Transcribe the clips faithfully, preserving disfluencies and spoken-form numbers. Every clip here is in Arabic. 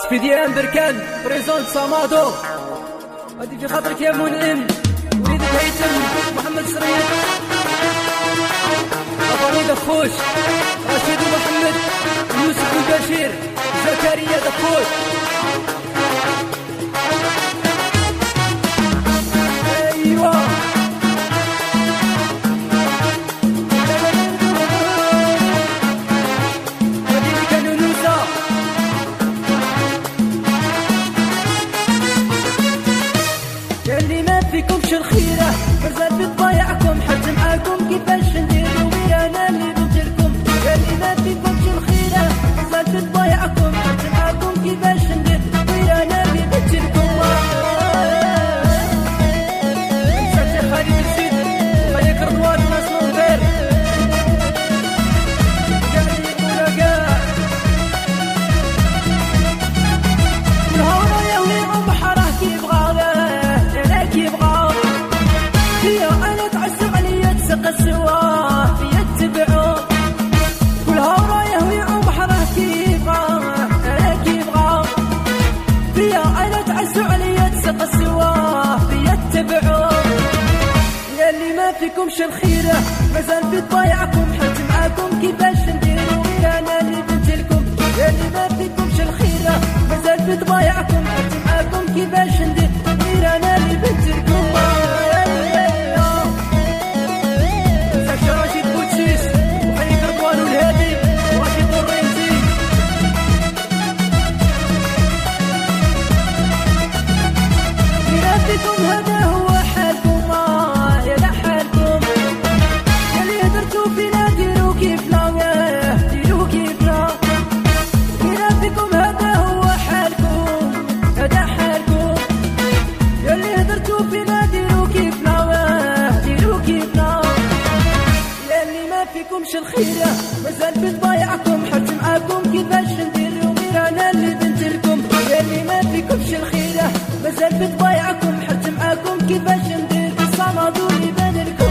سبيديان بركان بريزونت سامادو. هادي في خاطرك يا منعم وليدك هيثم محمد سريد أفاني دخوش رشيد ومحمد يوسف وبشير زكريا دخوش. أيوة هادي كانوا نوسا ياللي ما فيكمش الخيرة مازال بطبايعكم حتى معاكم كيفاش نديرو غير انا اللي قلت لكم. ياللي ما فيكمش الخيرة مازال بطبايعكم حتى معاكم كيفاش ندير غير انا اللي قلت لكم. نسات خالد الزيد خليك رضوان ناس نوفير قاعدين ولا كاع الهورة يا ويعو بحره كيبغاه انا كيبغاه فيا انا تعسو عليا تسق السواه فيا تبعو كل هورة يا ويعو بحره كيبغاه انا كيبغاه فيا انا تعسو عليا تسق السواه فيا تبعو. ياللي ما فيكمش الخيرة مازال في طبايعكم حتى معاكم كيفاش نديرو غير انا اللي بنت لكم. ياللي ما فيكمش الخيرة مازال في طبايعكم حتى معاكم كيفاش ندير غير انا اللي بنت لكم. ساشا رشيد بوتشيس وخليك رضوان والهادي ورشيد الرمزي غير فيكم هذا هو حالكم. آه يا لا حالكم ياللي هدرتو فينا ديرو كيفنا ديرو كيفنا غير فيكم هذا هو حالكم هذا حالكم ياللي هدرتو فينا ديرو كيفنا ديرو كيفنا. ياللي ما فيكمش الخيرة مازال بطبايعكم حتى معاكم كيفاش نديرو غير انا اللي بنت لكم. ياللي ما فيكمش الخيرة مازال بطبايعكم حتى معاكم كيفاش ندير صمدوا اللي بان لكم.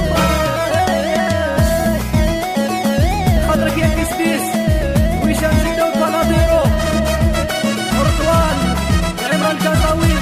خاطرك يا كسبيس وهشام زيدو وبناضيرو ورضوان عمران كازاوي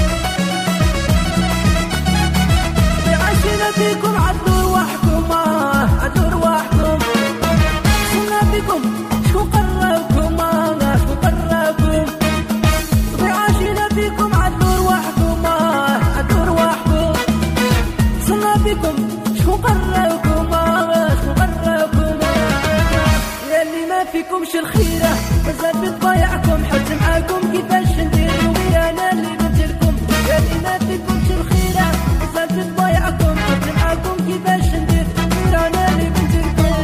عايشين فيكم عدوا رواحكم. آه عدوا رواحكم صرنا فيكم شكون قراوكم. آه شكون قراوكم عايشين فيكم عدوا رواحكم. آه عدوا رواحكم صرنا فيكم شكون قراوكم. آه شكون قراوكم ياللي ما فيكمش الخيرة مازال بطبايعكم حتى معاكم كيفاش نديرو غير انا اللي قلت لكم. ياللي ما فيكمش الخيرة مازال بطبايعكم حتى معاكم كيفاش ندير غير انا اللي قلت لكم.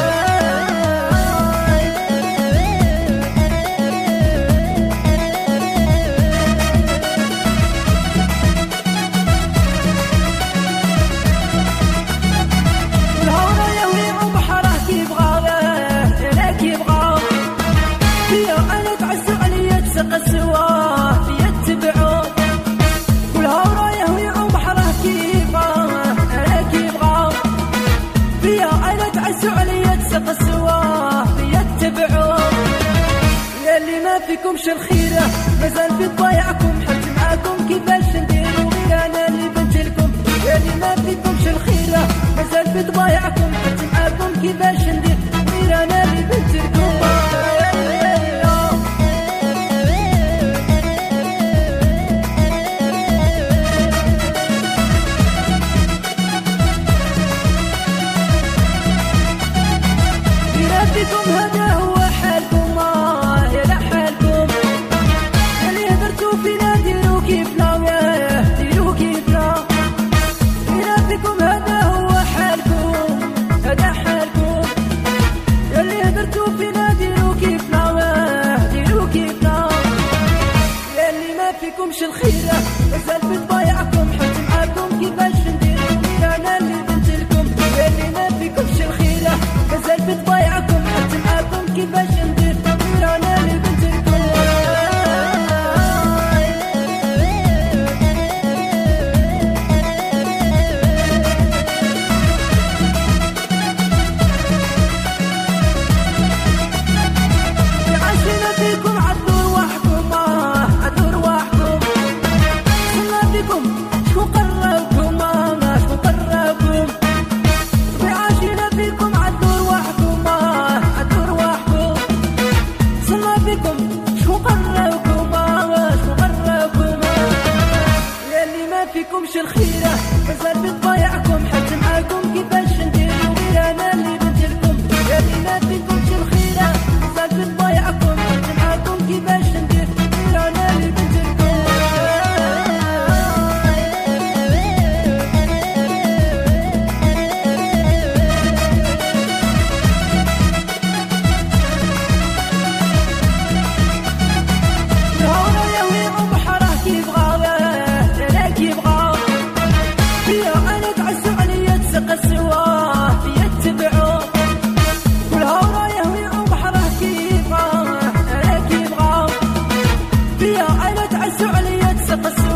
الهورة يا ويعو بحره كيبغاه انا كيبغاه فيا انا تعسو عليا تسق السواه فيا تبعو كل هورة يا ويعو بحره كيبغاه انا كيبغاه فيا انا تعسو عليا تسق السواه فيا تبعو. ياللي ما فيكمش الخيرة مازال في طبايعكم حتى معاكم كيفاش نديرو غير انا اللي بنت لكم. ياللي ما فيكمش الخيرة مازال في طبايعكم حتى معاكم كيفاش ندير غير انا اللي بنت لكم. غير فيكم هذا هو حالكم. آه يا لا حالكم ياللي هدرتو فينا ديرو كيفنا ديرو كيفنا غير فيكم هذا هو حالكم هذا حالكم ياللي هدرتو فينا ديرو كيفنا ديرو كيفنا. ياللي ما فيكمش الخيرة مازال بطبايعكم حتى معاكم كيفاش نديرو غير انا اللي بنت لكم. ياللي ما فيكمش الخيرة مازال بطبايعكم حتى معاكم كيفاش ندير غير انا اللي بنت لكم. عايشين فيكم عدوا رواحكم. آه فيكم شو قراكم شو قراكم يا اللي ما فيكمش الخيرة مازال بتضيعكم حتى معاكم كيفاش نديرو غير انا اللي بنتلكم يا اللي ما فيكمش الخيرة مازال بتضيعكم حتى معاكم كيفاش ندير غير انا اللي بنتلكم بس